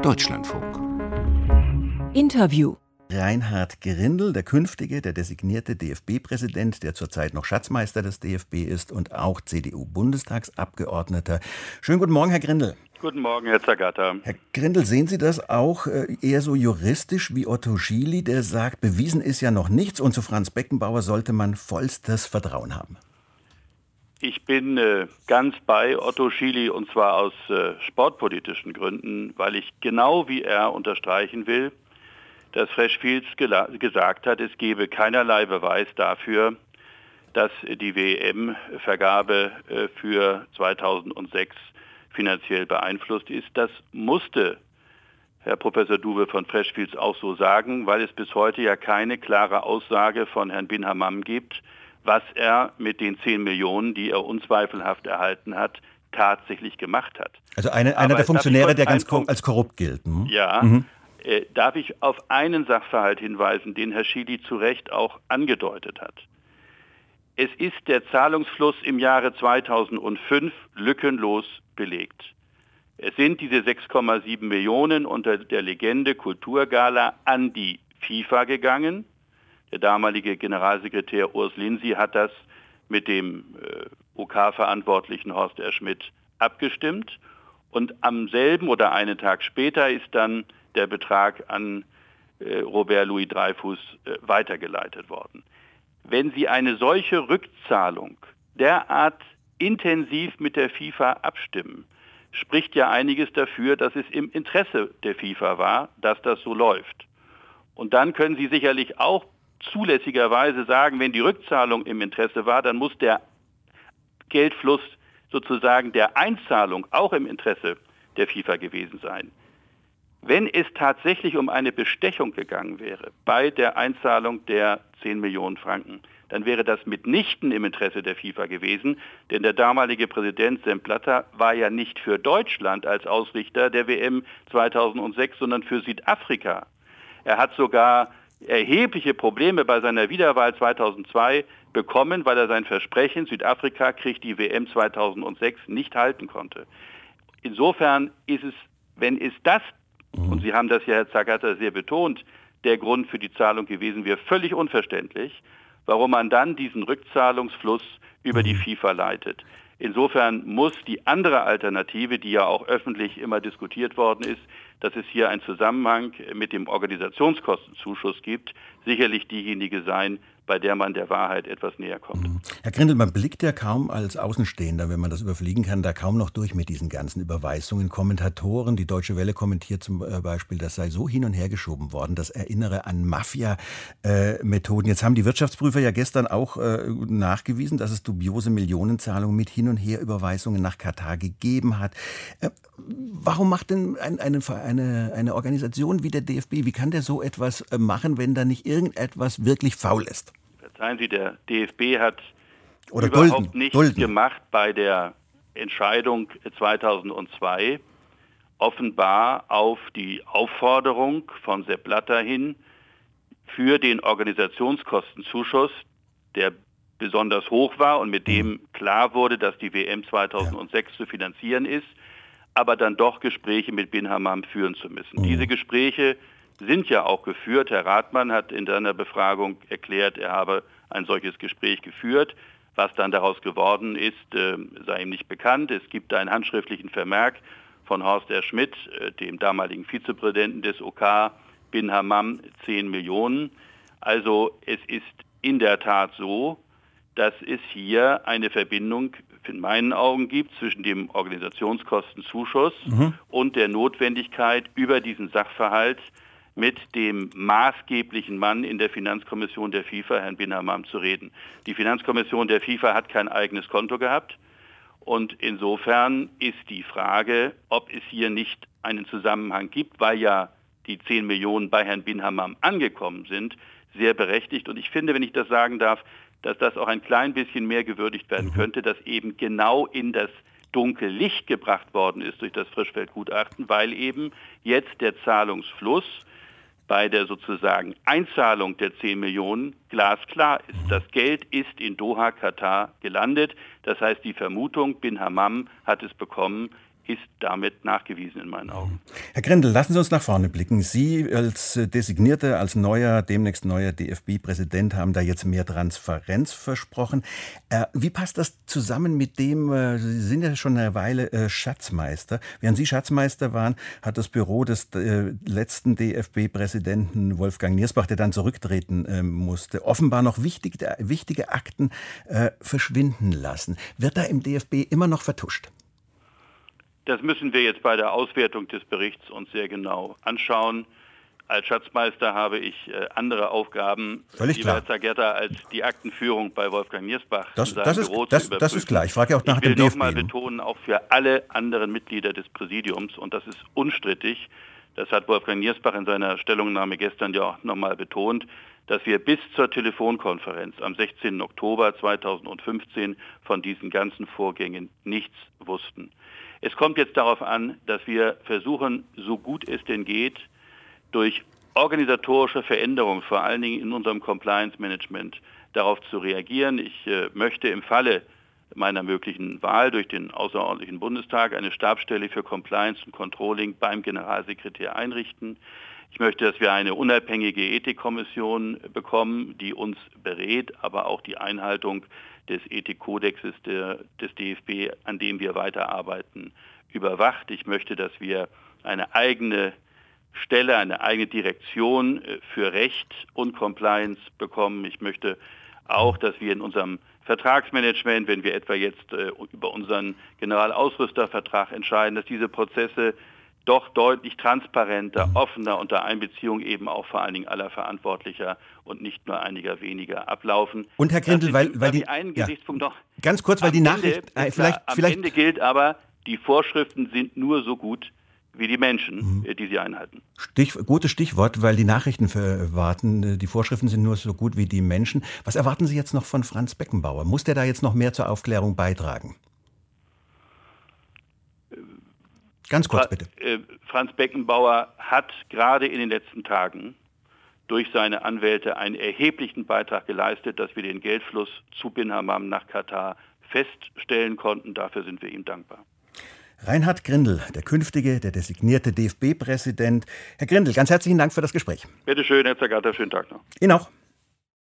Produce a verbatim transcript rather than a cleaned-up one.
Deutschlandfunk. Interview. Reinhard Grindel, der künftige, der designierte D F B-Präsident, der zurzeit noch Schatzmeister des D F B ist und auch C D U-Bundestagsabgeordneter. Schönen guten Morgen, Herr Grindel. Guten Morgen, Herr Zagatta. Herr Grindel, sehen Sie das auch eher so juristisch wie Otto Schily, der sagt, bewiesen ist ja noch nichts und zu Franz Beckenbauer sollte man vollstes Vertrauen haben? Ich bin äh, ganz bei Otto Schily, und zwar aus äh, sportpolitischen Gründen, weil ich genau wie er unterstreichen will, dass Freshfields gela- gesagt hat, es gebe keinerlei Beweis dafür, dass die W M-Vergabe äh, für zweitausendsechs finanziell beeinflusst ist. Das musste Herr Professor Duwe von Freshfields auch so sagen, weil es bis heute ja keine klare Aussage von Herrn bin Hammam gibt, was er mit den zehn Millionen, die er unzweifelhaft erhalten hat, tatsächlich gemacht hat. Also eine, einer der Funktionäre, der ganz Punkt, als korrupt gilt. Hm? Ja, mhm. äh, darf ich auf einen Sachverhalt hinweisen, den Herr Schily zu Recht auch angedeutet hat. Es ist der Zahlungsfluss im Jahre zweitausendfünf lückenlos belegt. Es sind diese sechs Komma sieben Millionen unter der Legende Kulturgala an die FIFA gegangen. Der damalige Generalsekretär Urs Linsi hat das mit dem äh, O K-Verantwortlichen Horst R. Schmidt abgestimmt. Und am selben oder einen Tag später ist dann der Betrag an äh, Robert Louis Dreyfus äh, weitergeleitet worden. Wenn Sie eine solche Rückzahlung derart intensiv mit der FIFA abstimmen, spricht ja einiges dafür, dass es im Interesse der FIFA war, dass das so läuft. Und dann können Sie sicherlich auch zulässigerweise sagen, wenn die Rückzahlung im Interesse war, dann muss der Geldfluss sozusagen der Einzahlung auch im Interesse der FIFA gewesen sein. Wenn es tatsächlich um eine Bestechung gegangen wäre bei der Einzahlung der zehn Millionen Franken, dann wäre das mitnichten im Interesse der FIFA gewesen, denn der damalige Präsident Sepp Blatter war ja nicht für Deutschland als Ausrichter der W M zweitausendsechs, sondern für Südafrika. Er hat sogar erhebliche Probleme bei seiner Wiederwahl zweitausendzwei bekommen, weil er sein Versprechen, Südafrika kriegt die W M zweitausendsechs, nicht halten konnte. Insofern ist es, wenn es das, und Sie haben das ja, Herr Zagatta, sehr betont, der Grund für die Zahlung gewesen wäre, völlig unverständlich, warum man dann diesen Rückzahlungsfluss über die FIFA leitet. Insofern muss die andere Alternative, die ja auch öffentlich immer diskutiert worden ist, dass es hier einen Zusammenhang mit dem Organisationskostenzuschuss gibt, sicherlich diejenige sein, bei der man der Wahrheit etwas näher kommt. Herr Grindel, man blickt ja kaum als Außenstehender, wenn man das überfliegen kann, da kaum noch durch mit diesen ganzen Überweisungen. Kommentatoren, die Deutsche Welle kommentiert zum Beispiel, das sei so hin und her geschoben worden, das erinnere an Mafia-Methoden. Jetzt haben die Wirtschaftsprüfer ja gestern auch äh, nachgewiesen, dass es dubiose Millionenzahlungen mit Hin- und Her-Überweisungen nach Katar gegeben hat. Äh, warum macht denn ein, eine, eine, eine Organisation wie der D F B, wie kann der so etwas machen, wenn da nicht irgendetwas wirklich faul ist? Verzeihen Sie, der D F B hat Oder überhaupt Dulden, nichts Dulden. gemacht bei der Entscheidung zweitausendzwei, offenbar auf die Aufforderung von Sepp Blatter hin für den Organisationskostenzuschuss, der besonders hoch war und mit dem klar wurde, dass die W M zweitausendsechs ja. zu finanzieren ist, aber dann doch Gespräche mit bin Hammam führen zu müssen. Mhm. Diese Gespräche sind ja auch geführt. Herr Rathmann hat in seiner Befragung erklärt, er habe ein solches Gespräch geführt. Was dann daraus geworden ist, äh, sei ihm nicht bekannt. Es gibt einen handschriftlichen Vermerk von Horst R. Schmidt, äh, dem damaligen Vizepräsidenten des O K, bin Hammam zehn Millionen. Also es ist in der Tat so, dass es hier eine Verbindung in meinen Augen gibt zwischen dem Organisationskostenzuschuss mhm. und der Notwendigkeit, über diesen Sachverhalt mit dem maßgeblichen Mann in der Finanzkommission der FIFA, Herrn bin Hammam, zu reden. Die Finanzkommission der FIFA hat kein eigenes Konto gehabt und insofern ist die Frage, ob es hier nicht einen Zusammenhang gibt, weil ja die zehn Millionen bei Herrn bin Hammam angekommen sind, sehr berechtigt. Und ich finde, wenn ich das sagen darf, dass das auch ein klein bisschen mehr gewürdigt werden könnte, dass eben genau in das dunkle Licht gebracht worden ist durch das Frischfeld-Gutachten, weil eben jetzt der Zahlungsfluss bei der sozusagen Einzahlung der zehn Millionen glasklar ist. Das Geld ist in Doha, Katar gelandet. Das heißt, die Vermutung, bin Hammam hat es bekommen, ist damit nachgewiesen in meinen Augen. Herr Grindel, lassen Sie uns nach vorne blicken. Sie als Designierter, als neuer, demnächst neuer D F B-Präsident haben da jetzt mehr Transparenz versprochen. Äh, wie passt das zusammen mit dem, äh, Sie sind ja schon eine Weile äh, Schatzmeister. Während Sie Schatzmeister waren, hat das Büro des äh, letzten D F B-Präsidenten Wolfgang Niersbach, der dann zurücktreten äh, musste, offenbar noch wichtige, wichtige Akten äh, verschwinden lassen. Wird da im D F B immer noch vertuscht? Das müssen wir jetzt bei der Auswertung des Berichts uns sehr genau anschauen. Als Schatzmeister habe ich äh, andere Aufgaben, Völlig lieber Herr klar. Zagerta, als die Aktenführung bei Wolfgang Niersbach Das, in seinem das, ist, Büro das, zu überprüfen. das ist klar. Ich frage ja auch nach ich dem will D F B. nochmal betonen, auch für alle anderen Mitglieder des Präsidiums, und das ist unstrittig, das hat Wolfgang Niersbach in seiner Stellungnahme gestern ja auch nochmal betont, dass wir bis zur Telefonkonferenz am sechzehnten Oktober zweitausendfünfzehn von diesen ganzen Vorgängen nichts wussten. Es kommt jetzt darauf an, dass wir versuchen, so gut es denn geht, durch organisatorische Veränderungen, vor allen Dingen in unserem Compliance-Management, darauf zu reagieren. Ich äh, möchte im Falle meiner möglichen Wahl durch den außerordentlichen Bundestag eine Stabsstelle für Compliance und Controlling beim Generalsekretär einrichten. Ich möchte, dass wir eine unabhängige Ethikkommission bekommen, die uns berät, aber auch die Einhaltung des Ethikkodexes der, des D F B, an dem wir weiterarbeiten, überwacht. Ich möchte, dass wir eine eigene Stelle, eine eigene Direktion für Recht und Compliance bekommen. Ich möchte auch, dass wir in unserem Vertragsmanagement, wenn wir etwa jetzt äh, über unseren Generalausrüstervertrag entscheiden, dass diese Prozesse doch deutlich transparenter, offener unter Einbeziehung eben auch vor allen Dingen aller Verantwortlicher und nicht nur einiger weniger ablaufen. Und Herr Grindel, weil, weil die, einen ja, Gesichtspunkt noch. Ganz kurz, weil die Nachricht, Ende, äh, vielleicht, am vielleicht Ende gilt aber, die Vorschriften sind nur so gut wie die Menschen, mhm. die sie einhalten. Stich, gutes Stichwort, weil die Nachrichten warten. Die Vorschriften sind nur so gut wie die Menschen. Was erwarten Sie jetzt noch von Franz Beckenbauer? Muss der da jetzt noch mehr zur Aufklärung beitragen? Ganz kurz, bitte. Franz Beckenbauer hat gerade in den letzten Tagen durch seine Anwälte einen erheblichen Beitrag geleistet, dass wir den Geldfluss zu Bin Hammam nach Katar feststellen konnten. Dafür sind wir ihm dankbar. Reinhard Grindel, der künftige, der designierte D F B-Präsident. Herr Grindel, ganz herzlichen Dank für das Gespräch. Bitte schön, Herr Zagerta, schönen Tag noch. Ihnen auch.